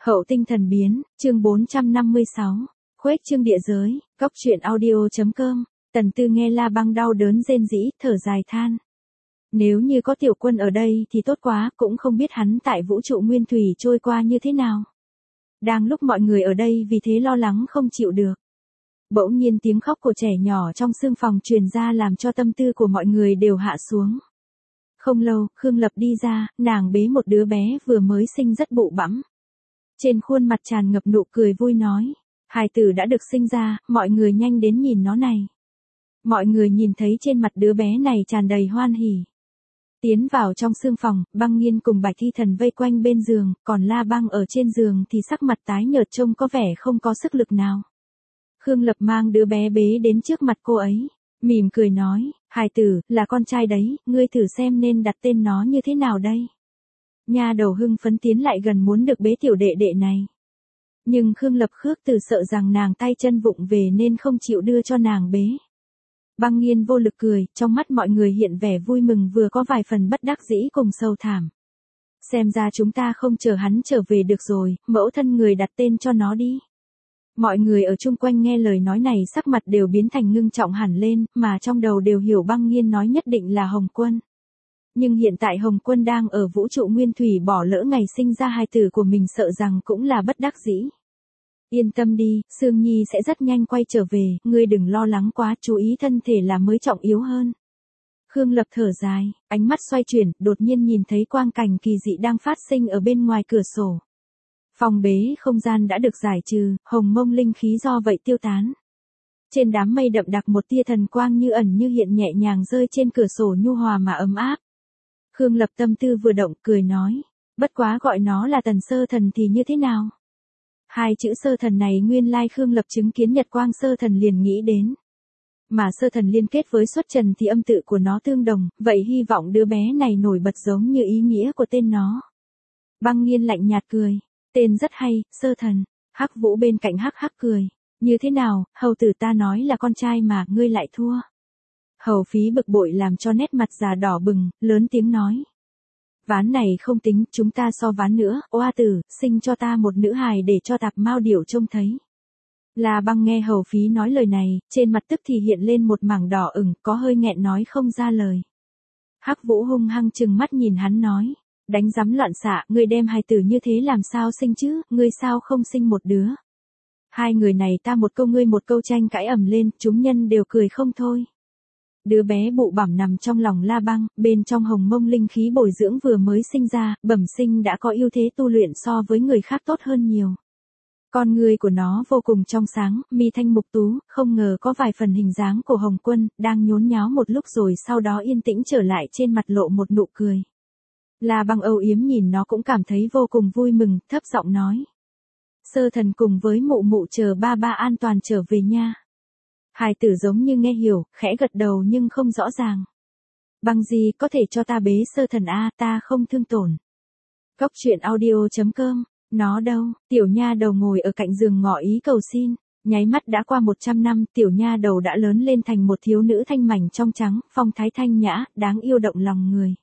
Hậu tinh thần biến, chương 456, khuếch trương địa giới, góc truyện audio.com, Tần Tư nghe La Băng đau đớn rên rỉ, thở dài than. Nếu như có Tiểu Quân ở đây thì tốt quá, cũng không biết hắn tại vũ trụ nguyên thủy trôi qua như thế nào. Đang lúc mọi người ở đây vì thế lo lắng không chịu được. Bỗng nhiên tiếng khóc của trẻ nhỏ trong sương phòng truyền ra làm cho tâm tư của mọi người đều hạ xuống. Không lâu, Khương Lập đi ra, nàng bế một đứa bé vừa mới sinh rất bụ bẵm. Trên khuôn mặt tràn ngập nụ cười vui nói, hài tử đã được sinh ra, mọi người nhanh đến nhìn nó này. Mọi người nhìn thấy trên mặt đứa bé này tràn đầy hoan hỉ. Tiến vào trong sương phòng, Băng Nghiên cùng Bạch Thi Thần vây quanh bên giường, còn La Băng ở trên giường thì sắc mặt tái nhợt trông có vẻ không có sức lực nào. Khương Lập mang đứa bé bế đến trước mặt cô ấy, mỉm cười nói, hài tử, là con trai đấy, ngươi thử xem nên đặt tên nó như thế nào đây. Nha đầu hưng phấn tiến lại gần muốn được bế tiểu đệ đệ này. Nhưng Khương Lập khước từ sợ rằng nàng tay chân vụng về nên không chịu đưa cho nàng bế. Băng Nghiên vô lực cười, trong mắt mọi người hiện vẻ vui mừng vừa có vài phần bất đắc dĩ cùng sâu thảm. Xem ra chúng ta không chờ hắn trở về được rồi, mẫu thân người đặt tên cho nó đi. Mọi người ở chung quanh nghe lời nói này sắc mặt đều biến thành ngưng trọng hẳn lên, mà trong đầu đều hiểu Băng Nghiên nói nhất định là Hồng Quân. Nhưng hiện tại Hồng Quân đang ở vũ trụ nguyên thủy bỏ lỡ ngày sinh ra hài tử của mình sợ rằng cũng là bất đắc dĩ. Yên tâm đi, Sương Nhi sẽ rất nhanh quay trở về, ngươi đừng lo lắng quá, chú ý thân thể là mới trọng yếu hơn. Khương Lập thở dài, ánh mắt xoay chuyển, đột nhiên nhìn thấy quang cảnh kỳ dị đang phát sinh ở bên ngoài cửa sổ. Phòng bế không gian đã được giải trừ, hồng mông linh khí do vậy tiêu tán. Trên đám mây đậm đặc một tia thần quang như ẩn như hiện nhẹ nhàng rơi trên cửa sổ nhu hòa mà ấm áp. Khương Lập tâm tư vừa động cười nói, bất quá gọi nó là Tần Sơ Thần thì như thế nào? Hai chữ Sơ Thần này nguyên lai Khương Lập chứng kiến Nhật Quang Sơ Thần liền nghĩ đến. Mà Sơ Thần liên kết với Xuất Trần thì âm tự của nó tương đồng, vậy hy vọng đứa bé này nổi bật giống như ý nghĩa của tên nó. Băng Nghiên lạnh nhạt cười, tên rất hay, Sơ Thần. Hắc Vũ bên cạnh hắc hắc cười, như thế nào, hầu tử ta nói là con trai mà, ngươi lại thua. Hầu Phí bực bội làm cho nét mặt già đỏ bừng, lớn tiếng nói. Ván này không tính, chúng ta so ván nữa, oa tử, sinh cho ta một nữ hài để cho Tạp Mao Điểu trông thấy. La Băng nghe Hầu Phí nói lời này, trên mặt tức thì hiện lên một mảng đỏ ửng, có hơi nghẹn nói không ra lời. Hắc Vũ hung hăng trừng mắt nhìn hắn nói, đánh rắm loạn xạ, ngươi đem hài tử như thế làm sao sinh chứ, ngươi sao không sinh một đứa. Hai người này ta một câu ngươi một câu tranh cãi ầm lên, chúng nhân đều cười không thôi. Đứa bé bụ bẳm nằm trong lòng La Băng, bên trong hồng mông linh khí bồi dưỡng vừa mới sinh ra, bẩm sinh đã có ưu thế tu luyện so với người khác tốt hơn nhiều. Con người của nó vô cùng trong sáng, mi thanh mục tú, không ngờ có vài phần hình dáng của Hồng Quân, đang nhốn nháo một lúc rồi sau đó yên tĩnh trở lại trên mặt lộ một nụ cười. La Băng âu yếm nhìn nó cũng cảm thấy vô cùng vui mừng, thấp giọng nói. Sơ Thần cùng với mụ mụ chờ ba ba an toàn trở về nha. Hài tử giống như nghe hiểu, khẽ gật đầu nhưng không rõ ràng. Băng gì có thể cho ta bế Sơ Thần a, ta không thương tổn. Góc truyện audio.com, nó đâu, tiểu nha đầu ngồi ở cạnh giường ngỏ ý cầu xin. Nháy mắt đã qua 100 năm, tiểu nha đầu đã lớn lên thành một thiếu nữ thanh mảnh trong trắng, phong thái thanh nhã, đáng yêu động lòng người.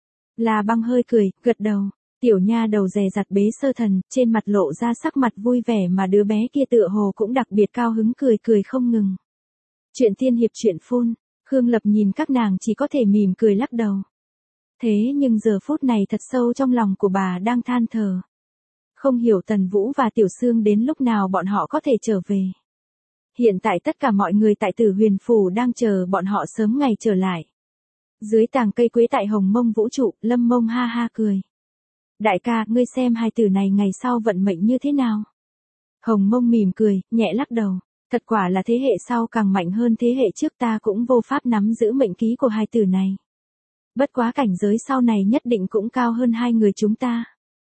La Băng hơi cười, gật đầu. Tiểu nha đầu dè dặt bế Sơ Thần, trên mặt lộ ra sắc mặt vui vẻ mà đứa bé kia tựa hồ cũng đặc biệt cao hứng cười cười không ngừng. Chuyện tiên hiệp chuyện phun, Khương Lập nhìn các nàng chỉ có thể mỉm cười lắc đầu. Thế nhưng giờ phút này thật sâu trong lòng của bà đang than thở. Không hiểu Tần Vũ và Tiểu Sương đến lúc nào bọn họ có thể trở về. Hiện tại tất cả mọi người tại Tử Huyền Phủ đang chờ bọn họ sớm ngày trở lại. Dưới tàng cây quế tại Hồng Mông vũ trụ, Lâm Mông ha ha cười. Đại ca, ngươi xem hai tử này ngày sau vận mệnh như thế nào? Hồng Mông mỉm cười, nhẹ lắc đầu. Thật quả là thế hệ sau càng mạnh hơn thế hệ trước, ta cũng vô pháp nắm giữ mệnh ký của hai tử này. Bất quá cảnh giới sau này nhất định cũng cao hơn hai người chúng ta.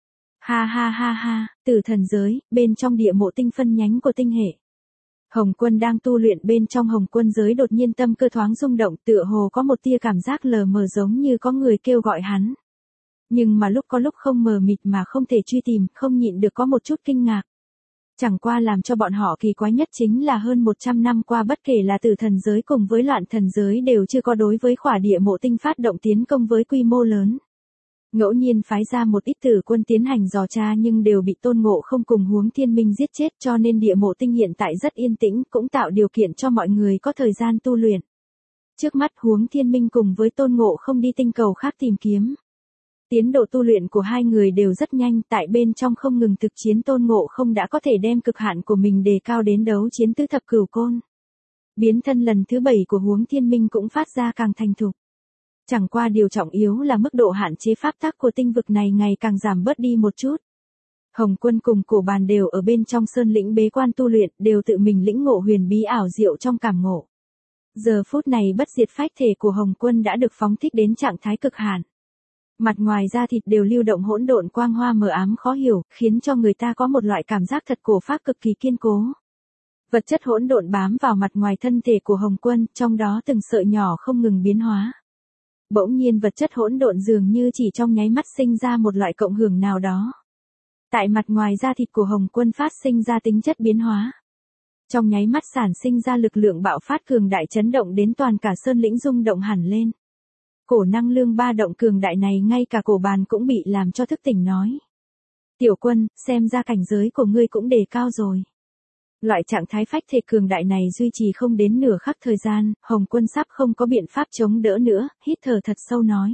Ha ha ha ha, Tử Thần giới, bên trong địa mộ tinh phân nhánh của tinh hệ. Hồng Quân đang tu luyện bên trong Hồng Quân giới đột nhiên tâm cơ thoáng rung động, tựa hồ có một tia cảm giác lờ mờ giống như có người kêu gọi hắn. Nhưng mà lúc có lúc không mờ mịt mà không thể truy tìm, không nhịn được có một chút kinh ngạc. Chẳng qua làm cho bọn họ kỳ quái nhất chính là hơn 100 năm qua bất kể là Tử Thần giới cùng với Loạn Thần giới đều chưa có đối với khỏa địa mộ tinh phát động tiến công với quy mô lớn. Ngẫu nhiên phái ra một ít tử quân tiến hành dò tra nhưng đều bị Tôn Ngộ Không cùng Huống Thiên Minh giết chết, cho nên địa mộ tinh hiện tại rất yên tĩnh, cũng tạo điều kiện cho mọi người có thời gian tu luyện. Trước mắt Huống Thiên Minh cùng với Tôn Ngộ Không đi tinh cầu khác tìm kiếm. Tiến độ tu luyện của hai người đều rất nhanh, tại bên trong không ngừng thực chiến Tôn Ngộ Không đã có thể đem cực hạn của mình đề cao đến đấu chiến tứ thập cửu côn. Biến thân lần thứ 7 của Huống Thiên Minh cũng phát ra càng thành thục. Chẳng qua điều trọng yếu là mức độ hạn chế pháp tắc của tinh vực này ngày càng giảm bớt đi một chút. Hồng Quân cùng Cổ Bàn đều ở bên trong sơn lĩnh bế quan tu luyện, đều tự mình lĩnh ngộ huyền bí ảo diệu trong cảm ngộ. Giờ phút này bất diệt phách thể của Hồng Quân đã được phóng thích đến trạng thái cực hạn. Mặt ngoài da thịt đều lưu động hỗn độn quang hoa mờ ám khó hiểu, khiến cho người ta có một loại cảm giác thật cổ phác cực kỳ kiên cố. Vật chất hỗn độn bám vào mặt ngoài thân thể của Hồng Quân, trong đó từng sợi nhỏ không ngừng biến hóa. Bỗng nhiên vật chất hỗn độn dường như chỉ trong nháy mắt sinh ra một loại cộng hưởng nào đó. Tại mặt ngoài da thịt của Hồng Quân phát sinh ra tính chất biến hóa. Trong nháy mắt sản sinh ra lực lượng bạo phát cường đại chấn động đến toàn cả sơn lĩnh rung động hẳn lên. Cổ năng lượng ba động cường đại này ngay cả Cổ Bàn cũng bị làm cho thức tỉnh nói. Tiểu Quân, xem ra cảnh giới của ngươi cũng đề cao rồi. Loại trạng thái phách thể cường đại này duy trì không đến nửa khắc thời gian, Hồng Quân sắp không có biện pháp chống đỡ nữa, hít thở thật sâu nói.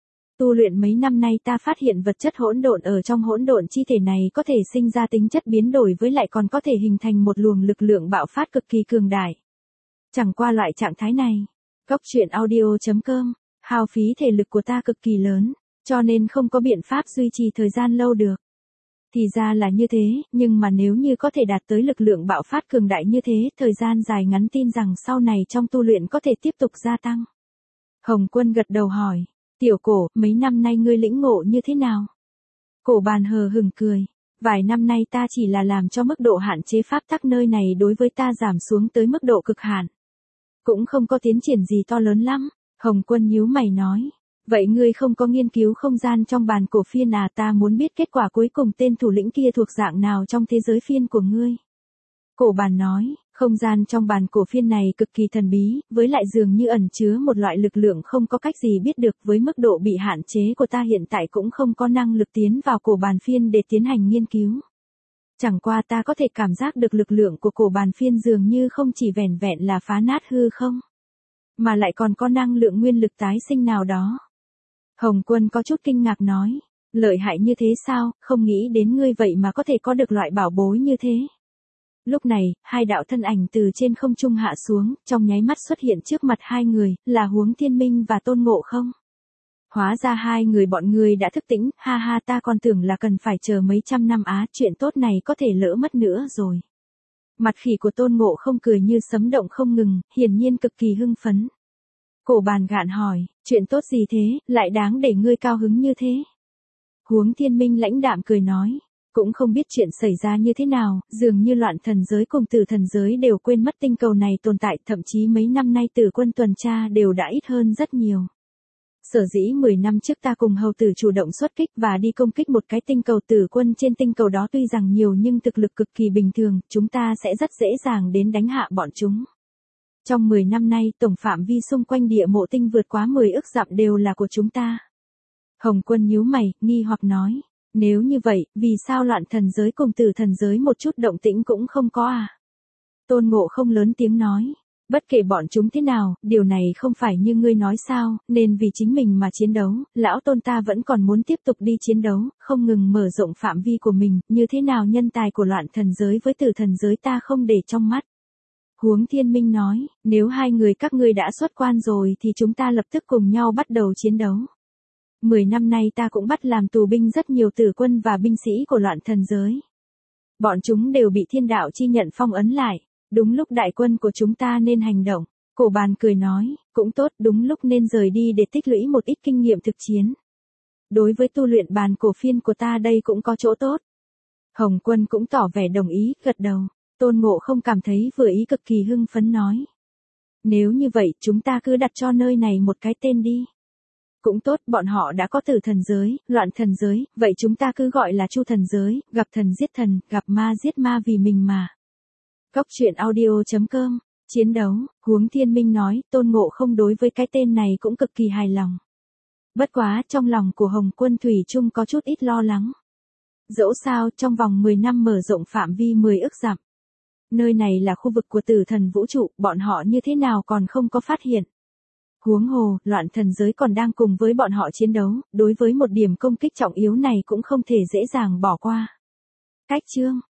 Tu luyện mấy năm nay ta phát hiện vật chất hỗn độn ở trong hỗn độn chi thể này có thể sinh ra tính chất biến đổi với lại còn có thể hình thành một luồng lực lượng bạo phát cực kỳ cường đại. Chẳng qua loại trạng thái này, Goctruyện.audio.com, hao phí thể lực của ta cực kỳ lớn, cho nên không có biện pháp duy trì thời gian lâu được. Thì ra là như thế, nhưng mà nếu như có thể đạt tới lực lượng bạo phát cường đại như thế, thời gian dài ngắn tin rằng sau này trong tu luyện có thể tiếp tục gia tăng. Hồng Quân gật đầu hỏi, Tiểu Cổ, mấy năm nay ngươi lĩnh ngộ như thế nào? Cổ Bàn hờ hững cười, vài năm nay ta chỉ là làm cho mức độ hạn chế pháp tắc nơi này đối với ta giảm xuống tới mức độ cực hạn. Cũng không có tiến triển gì to lớn lắm. Hồng Quân nhíu mày nói. Vậy ngươi không có nghiên cứu không gian trong bàn cổ phiên à, ta muốn biết kết quả cuối cùng tên thủ lĩnh kia thuộc dạng nào trong thế giới phiên của ngươi. Cổ Bàn nói, không gian trong bàn cổ phiên này cực kỳ thần bí, với lại dường như ẩn chứa một loại lực lượng không có cách gì biết được, với mức độ bị hạn chế của ta hiện tại cũng không có năng lực tiến vào cổ bàn phiên để tiến hành nghiên cứu. Chẳng qua ta có thể cảm giác được lực lượng của cổ bàn phiên dường như không chỉ vẻn vẹn là phá nát hư không, mà lại còn có năng lượng nguyên lực tái sinh nào đó. Hồng Quân có chút kinh ngạc nói, lợi hại như thế sao, không nghĩ đến ngươi vậy mà có thể có được loại bảo bối như thế. Lúc này, hai đạo thân ảnh từ trên không trung hạ xuống, trong nháy mắt xuất hiện trước mặt hai người, là Huống Thiên Minh và Tôn Ngộ Không. Hóa ra hai người bọn ngươi đã thức tỉnh, ha ha, ta còn tưởng là cần phải chờ mấy trăm năm á, chuyện tốt này có thể lỡ mất nữa rồi. Mặt khỉ của Tôn Ngộ Không cười như sấm động không ngừng, hiển nhiên cực kỳ hưng phấn. Cổ Bàn gạn hỏi, chuyện tốt gì thế, lại đáng để ngươi cao hứng như thế? Huống Thiên Minh lãnh đạm cười nói, cũng không biết chuyện xảy ra như thế nào, dường như loạn thần giới cùng tử thần giới đều quên mất tinh cầu này tồn tại, thậm chí mấy năm nay tử quân tuần tra đều đã ít hơn rất nhiều. Sở dĩ 10 năm trước ta cùng hầu tử chủ động xuất kích và đi công kích một cái tinh cầu tử quân trên tinh cầu đó tuy rằng nhiều nhưng thực lực cực kỳ bình thường, chúng ta sẽ rất dễ dàng đến đánh hạ bọn chúng. Trong 10 năm nay, tổng phạm vi xung quanh địa mộ tinh vượt quá 10 ức dặm đều là của chúng ta. Hồng Quân nhíu mày, nghi hoặc nói, nếu như vậy, vì sao loạn thần giới cùng tử thần giới một chút động tĩnh cũng không có à? Tôn Ngộ Không lớn tiếng nói, bất kể bọn chúng thế nào, điều này không phải như ngươi nói sao, nên vì chính mình mà chiến đấu, lão Tôn ta vẫn còn muốn tiếp tục đi chiến đấu, không ngừng mở rộng phạm vi của mình, như thế nào nhân tài của loạn thần giới với tử thần giới ta không để trong mắt. Huống Thiên Minh nói, nếu hai người các ngươi đã xuất quan rồi thì chúng ta lập tức cùng nhau bắt đầu chiến đấu. 10 năm nay ta cũng bắt làm tù binh rất nhiều tử quân và binh sĩ của loạn thần giới. Bọn chúng đều bị thiên đạo chi nhận phong ấn lại, đúng lúc đại quân của chúng ta nên hành động. Cổ Bàn cười nói, cũng tốt, đúng lúc nên rời đi để tích lũy một ít kinh nghiệm thực chiến. Đối với tu luyện bàn cổ phiên của ta đây cũng có chỗ tốt. Hồng Quân cũng tỏ vẻ đồng ý, gật đầu. Tôn Ngộ Không cảm thấy vừa ý cực kỳ hưng phấn nói. Nếu như vậy, chúng ta cứ đặt cho nơi này một cái tên đi. Cũng tốt, bọn họ đã có tử thần giới, loạn thần giới, vậy chúng ta cứ gọi là Chu thần giới, gặp thần giết thần, gặp ma giết ma vì mình mà. Goctruyện.audio.com, chiến đấu, Huống Thiên Minh nói, Tôn Ngộ Không đối với cái tên này cũng cực kỳ hài lòng. Bất quá trong lòng của Hồng Quân thủy chung có chút ít lo lắng. Dẫu sao trong vòng 10 năm mở rộng phạm vi 10 ức dặm. Nơi này là khu vực của tử thần vũ trụ, bọn họ như thế nào còn không có phát hiện. Huống hồ, loạn thần giới còn đang cùng với bọn họ chiến đấu, đối với một điểm công kích trọng yếu này cũng không thể dễ dàng bỏ qua. Cách chương